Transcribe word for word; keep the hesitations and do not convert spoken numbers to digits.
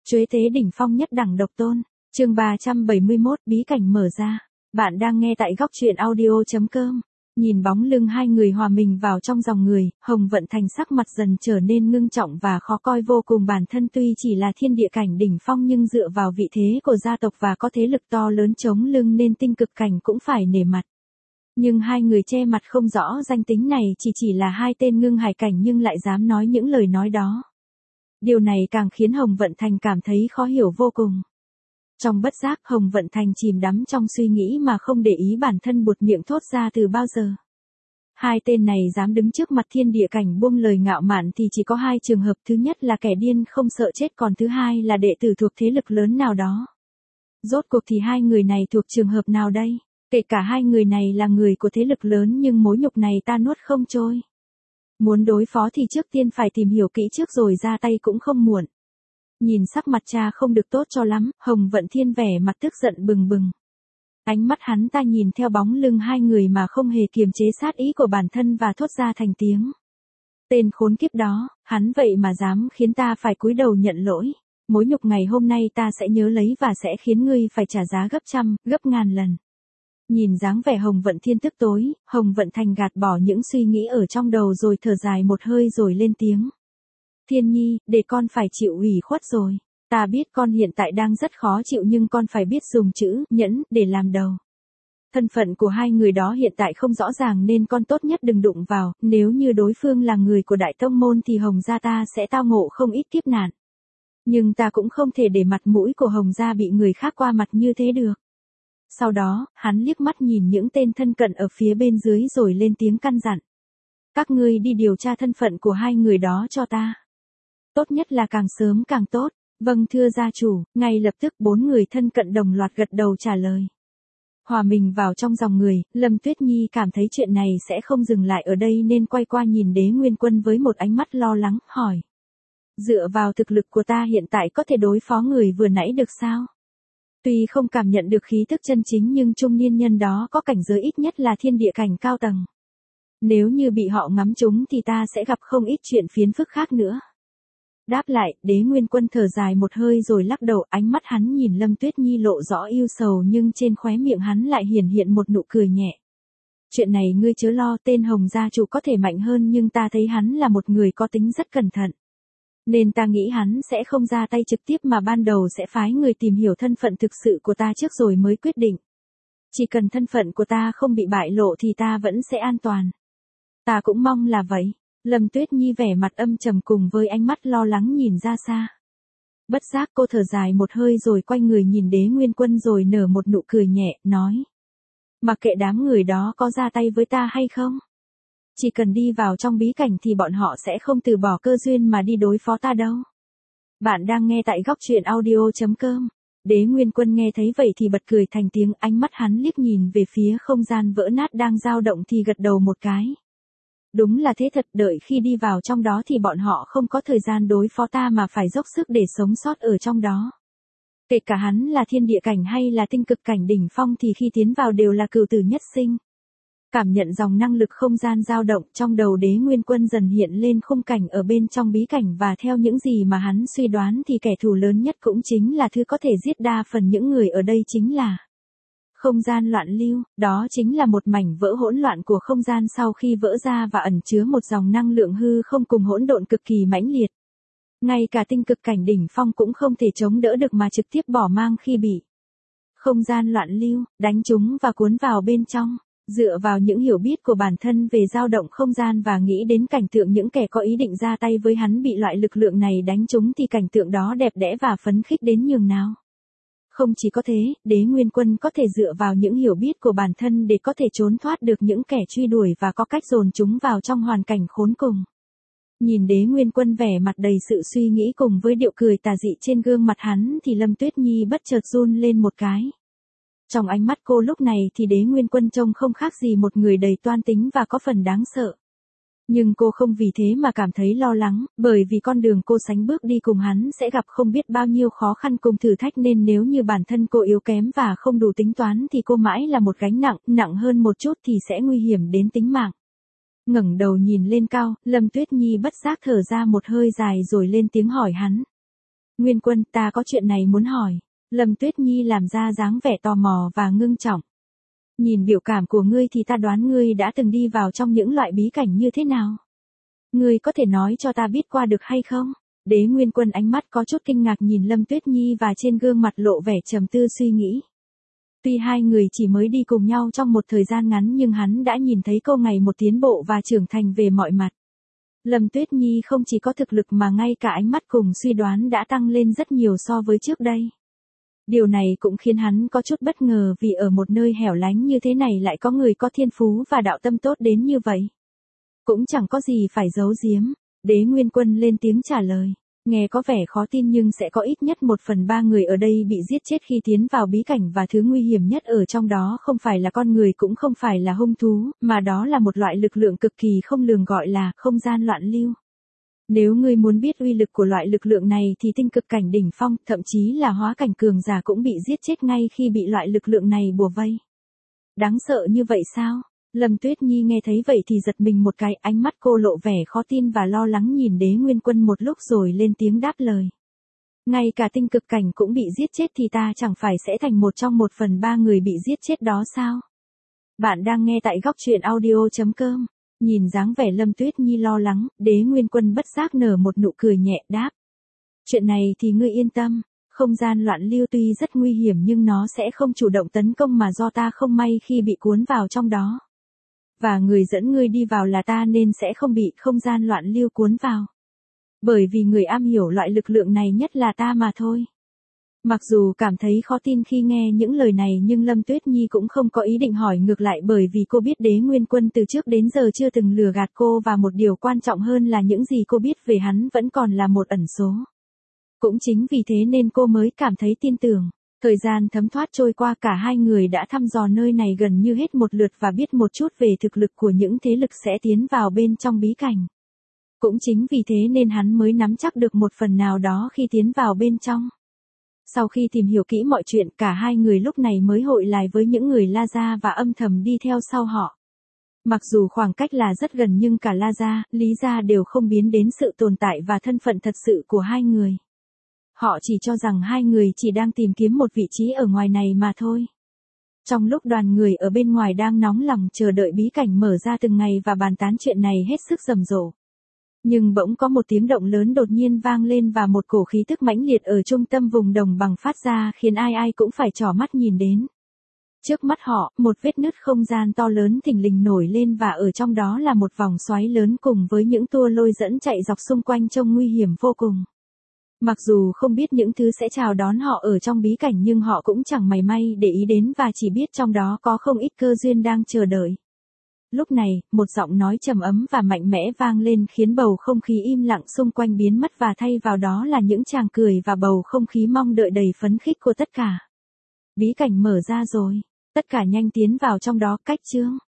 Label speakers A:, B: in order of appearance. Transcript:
A: Chuế tế đỉnh phong nhất đẳng độc tôn. Chương ba trăm bảy mươi mốt bí cảnh mở ra. Bạn đang nghe tại góc truyện audio chấm com. Nhìn bóng lưng hai người hòa mình vào trong dòng người, Hồng Vận Thành sắc mặt dần trở nên ngưng trọng và khó coi vô cùng. Bản thân tuy chỉ là thiên địa cảnh đỉnh phong nhưng dựa vào vị thế của gia tộc và có thế lực to lớn chống lưng nên tinh cực cảnh cũng phải nể mặt. Nhưng hai người che mặt không rõ danh tính này chỉ chỉ là hai tên ngưng hải cảnh nhưng lại dám nói những lời nói đó. Điều này càng khiến Hồng Vận Thành cảm thấy khó hiểu vô cùng. Trong bất giác Hồng Vận Thành chìm đắm trong suy nghĩ mà không để ý bản thân buột miệng thốt ra từ bao giờ. Hai tên này dám đứng trước mặt thiên địa cảnh buông lời ngạo mạn thì chỉ có hai trường hợp, thứ nhất là kẻ điên không sợ chết, còn thứ hai là đệ tử thuộc thế lực lớn nào đó. Rốt cuộc thì hai người này thuộc trường hợp nào đây? Kể cả hai người này là người của thế lực lớn nhưng mối nhục này ta nuốt không trôi. Muốn đối phó thì trước tiên phải tìm hiểu kỹ trước rồi ra tay cũng không muộn. Nhìn sắc mặt cha không được tốt cho lắm, Hồng Vận Thiên vẻ mặt tức giận bừng bừng. Ánh mắt hắn ta nhìn theo bóng lưng hai người mà không hề kiềm chế sát ý của bản thân và thốt ra thành tiếng. Tên khốn kiếp đó, hắn vậy mà dám khiến ta phải cúi đầu nhận lỗi. Mối nhục ngày hôm nay ta sẽ nhớ lấy và sẽ khiến ngươi phải trả giá gấp trăm, gấp ngàn lần. Nhìn dáng vẻ Hồng Vận Thiên tức tối, Hồng Vận Thành gạt bỏ những suy nghĩ ở trong đầu rồi thở dài một hơi rồi lên tiếng. Thiên Nhi, để con phải chịu ủy khuất rồi. Ta biết con hiện tại đang rất khó chịu nhưng con phải biết dùng chữ nhẫn để làm đầu. Thân phận của hai người đó hiện tại không rõ ràng nên con tốt nhất đừng đụng vào, nếu như đối phương là người của Đại Tông Môn thì Hồng gia ta sẽ tao ngộ không ít kiếp nạn. Nhưng ta cũng không thể để mặt mũi của Hồng gia bị người khác qua mặt như thế được. Sau đó, hắn liếc mắt nhìn những tên thân cận ở phía bên dưới rồi lên tiếng căn dặn. Các ngươi đi điều tra thân phận của hai người đó cho ta. Tốt nhất là càng sớm càng tốt. Vâng thưa gia chủ, ngay lập tức bốn người thân cận đồng loạt gật đầu trả lời. Hòa mình vào trong dòng người, Lâm Tuyết Nhi cảm thấy chuyện này sẽ không dừng lại ở đây nên quay qua nhìn Đế Nguyên Quân với một ánh mắt lo lắng, hỏi. Dựa vào thực lực của ta hiện tại có thể đối phó người vừa nãy được sao? Tuy không cảm nhận được khí tức chân chính nhưng trung niên nhân đó có cảnh giới ít nhất là thiên địa cảnh cao tầng. Nếu như bị họ ngắm trúng thì ta sẽ gặp không ít chuyện phiền phức khác nữa. Đáp lại, Đế Nguyên Quân thở dài một hơi rồi lắc đầu, ánh mắt hắn nhìn Lâm Tuyết Nhi lộ rõ ưu sầu nhưng trên khóe miệng hắn lại hiển hiện một nụ cười nhẹ. Chuyện này ngươi chớ lo, tên Hồng gia chủ có thể mạnh hơn nhưng ta thấy hắn là một người có tính rất cẩn thận. Nên ta nghĩ hắn sẽ không ra tay trực tiếp mà ban đầu sẽ phái người tìm hiểu thân phận thực sự của ta trước rồi mới quyết định. Chỉ cần thân phận của ta không bị bại lộ thì ta vẫn sẽ an toàn. Ta cũng mong là vậy. Lâm Tuyết Nhi vẻ mặt âm trầm cùng với ánh mắt lo lắng nhìn ra xa. Bất giác cô thở dài một hơi rồi quay người nhìn Đế Nguyên Quân rồi nở một nụ cười nhẹ, nói. Mặc kệ đám người đó có ra tay với ta hay không. Chỉ cần đi vào trong bí cảnh thì bọn họ sẽ không từ bỏ cơ duyên mà đi đối phó ta đâu. Bạn đang nghe tại góc truyện audio chấm com. Đế Nguyên Quân nghe thấy vậy thì bật cười thành tiếng, ánh mắt hắn liếc nhìn về phía không gian vỡ nát đang dao động thì gật đầu một cái. Đúng là thế thật, đợi khi đi vào trong đó thì bọn họ không có thời gian đối phó ta mà phải dốc sức để sống sót ở trong đó. Kể cả hắn là thiên địa cảnh hay là tinh cực cảnh đỉnh phong thì khi tiến vào đều là cửu tử nhất sinh. Cảm nhận dòng năng lực không gian dao động trong đầu Đế Nguyên Quân dần hiện lên khung cảnh ở bên trong bí cảnh và theo những gì mà hắn suy đoán thì kẻ thù lớn nhất cũng chính là thứ có thể giết đa phần những người ở đây chính là không gian loạn lưu, đó chính là một mảnh vỡ hỗn loạn của không gian sau khi vỡ ra và ẩn chứa một dòng năng lượng hư không cùng hỗn độn cực kỳ mãnh liệt. Ngay cả tinh cực cảnh đỉnh phong cũng không thể chống đỡ được mà trực tiếp bỏ mang khi bị không gian loạn lưu đánh trúng và cuốn vào bên trong. Dựa vào những hiểu biết của bản thân về dao động không gian và nghĩ đến cảnh tượng những kẻ có ý định ra tay với hắn bị loại lực lượng này đánh trúng thì cảnh tượng đó đẹp đẽ và phấn khích đến nhường nào. Không chỉ có thế, Đế Nguyên Quân có thể dựa vào những hiểu biết của bản thân để có thể trốn thoát được những kẻ truy đuổi và có cách dồn chúng vào trong hoàn cảnh khốn cùng. Nhìn Đế Nguyên Quân vẻ mặt đầy sự suy nghĩ cùng với điệu cười tà dị trên gương mặt hắn thì Lâm Tuyết Nhi bất chợt run lên một cái. Trong ánh mắt cô lúc này thì Đế Nguyên Quân trông không khác gì một người đầy toan tính và có phần đáng sợ. Nhưng cô không vì thế mà cảm thấy lo lắng, bởi vì con đường cô sánh bước đi cùng hắn sẽ gặp không biết bao nhiêu khó khăn cùng thử thách nên nếu như bản thân cô yếu kém và không đủ tính toán thì cô mãi là một gánh nặng, nặng hơn một chút thì sẽ nguy hiểm đến tính mạng. Ngẩng đầu nhìn lên cao, Lâm Tuyết Nhi bất giác thở ra một hơi dài rồi lên tiếng hỏi hắn. Nguyên Quân, ta có chuyện này muốn hỏi. Lâm Tuyết Nhi làm ra dáng vẻ tò mò và ngưng trọng. Nhìn biểu cảm của ngươi thì ta đoán ngươi đã từng đi vào trong những loại bí cảnh như thế nào. Ngươi có thể nói cho ta biết qua được hay không? Đế Nguyên Quân ánh mắt có chút kinh ngạc nhìn Lâm Tuyết Nhi và trên gương mặt lộ vẻ trầm tư suy nghĩ. Tuy hai người chỉ mới đi cùng nhau trong một thời gian ngắn nhưng hắn đã nhìn thấy cô ngày một tiến bộ và trưởng thành về mọi mặt. Lâm Tuyết Nhi không chỉ có thực lực mà ngay cả ánh mắt cùng suy đoán đã tăng lên rất nhiều so với trước đây. Điều này cũng khiến hắn có chút bất ngờ vì ở một nơi hẻo lánh như thế này lại có người có thiên phú và đạo tâm tốt đến như vậy. Cũng chẳng có gì phải giấu giếm. Đế Nguyên Quân lên tiếng trả lời. Nghe có vẻ khó tin nhưng sẽ có ít nhất một phần ba người ở đây bị giết chết khi tiến vào bí cảnh và thứ nguy hiểm nhất ở trong đó không phải là con người cũng không phải là hung thú, mà đó là một loại lực lượng cực kỳ không lường gọi là không gian loạn lưu. Nếu ngươi muốn biết uy lực của loại lực lượng này thì tinh cực cảnh đỉnh phong, thậm chí là hóa cảnh cường giả cũng bị giết chết ngay khi bị loại lực lượng này bùa vây. Đáng sợ như vậy sao? Lâm Tuyết Nhi nghe thấy vậy thì giật mình một cái, ánh mắt cô lộ vẻ khó tin và lo lắng nhìn Đế Nguyên Quân một lúc rồi lên tiếng đáp lời. Ngay cả tinh cực cảnh cũng bị giết chết thì ta chẳng phải sẽ thành một trong một phần ba người bị giết chết đó sao? Bạn đang nghe tại góc truyện audio chấm com. Nhìn dáng vẻ Lâm Tuyết Nhi lo lắng, Đế Nguyên Quân bất giác nở một nụ cười nhẹ đáp. Chuyện này thì ngươi yên tâm, không gian loạn lưu tuy rất nguy hiểm nhưng nó sẽ không chủ động tấn công mà do ta không may khi bị cuốn vào trong đó. Và người dẫn ngươi đi vào là ta nên sẽ không bị không gian loạn lưu cuốn vào. Bởi vì người am hiểu loại lực lượng này nhất là ta mà thôi. Mặc dù cảm thấy khó tin khi nghe những lời này nhưng Lâm Tuyết Nhi cũng không có ý định hỏi ngược lại bởi vì cô biết Đế Nguyên Quân từ trước đến giờ chưa từng lừa gạt cô và một điều quan trọng hơn là những gì cô biết về hắn vẫn còn là một ẩn số. Cũng chính vì thế nên cô mới cảm thấy tin tưởng. Thời gian thấm thoát trôi qua cả hai người đã thăm dò nơi này gần như hết một lượt và biết một chút về thực lực của những thế lực sẽ tiến vào bên trong bí cảnh. Cũng chính vì thế nên hắn mới nắm chắc được một phần nào đó khi tiến vào bên trong. Sau khi tìm hiểu kỹ mọi chuyện cả hai người lúc này mới hội lại với những người La Gia và âm thầm đi theo sau họ. Mặc dù khoảng cách là rất gần nhưng cả La Gia, Lý Gia đều không biến đến sự tồn tại và thân phận thật sự của hai người. Họ chỉ cho rằng hai người chỉ đang tìm kiếm một vị trí ở ngoài này mà thôi. Trong lúc đoàn người ở bên ngoài đang nóng lòng chờ đợi bí cảnh mở ra từng ngày và bàn tán chuyện này hết sức rầm rộ. Nhưng bỗng có một tiếng động lớn đột nhiên vang lên và một cổ khí tức mãnh liệt ở trung tâm vùng đồng bằng phát ra khiến ai ai cũng phải trỏ mắt nhìn đến. Trước mắt họ, một vết nứt không gian to lớn thình lình nổi lên và ở trong đó là một vòng xoáy lớn cùng với những tua lôi dẫn chạy dọc xung quanh trông nguy hiểm vô cùng. Mặc dù không biết những thứ sẽ chào đón họ ở trong bí cảnh nhưng họ cũng chẳng mảy may để ý đến và chỉ biết trong đó có không ít cơ duyên đang chờ đợi. Lúc này, một giọng nói trầm ấm và mạnh mẽ vang lên khiến bầu không khí im lặng xung quanh biến mất và thay vào đó là những tràng cười và bầu không khí mong đợi đầy phấn khích của tất cả. Bí cảnh mở ra rồi, tất cả nhanh tiến vào trong đó cách chương.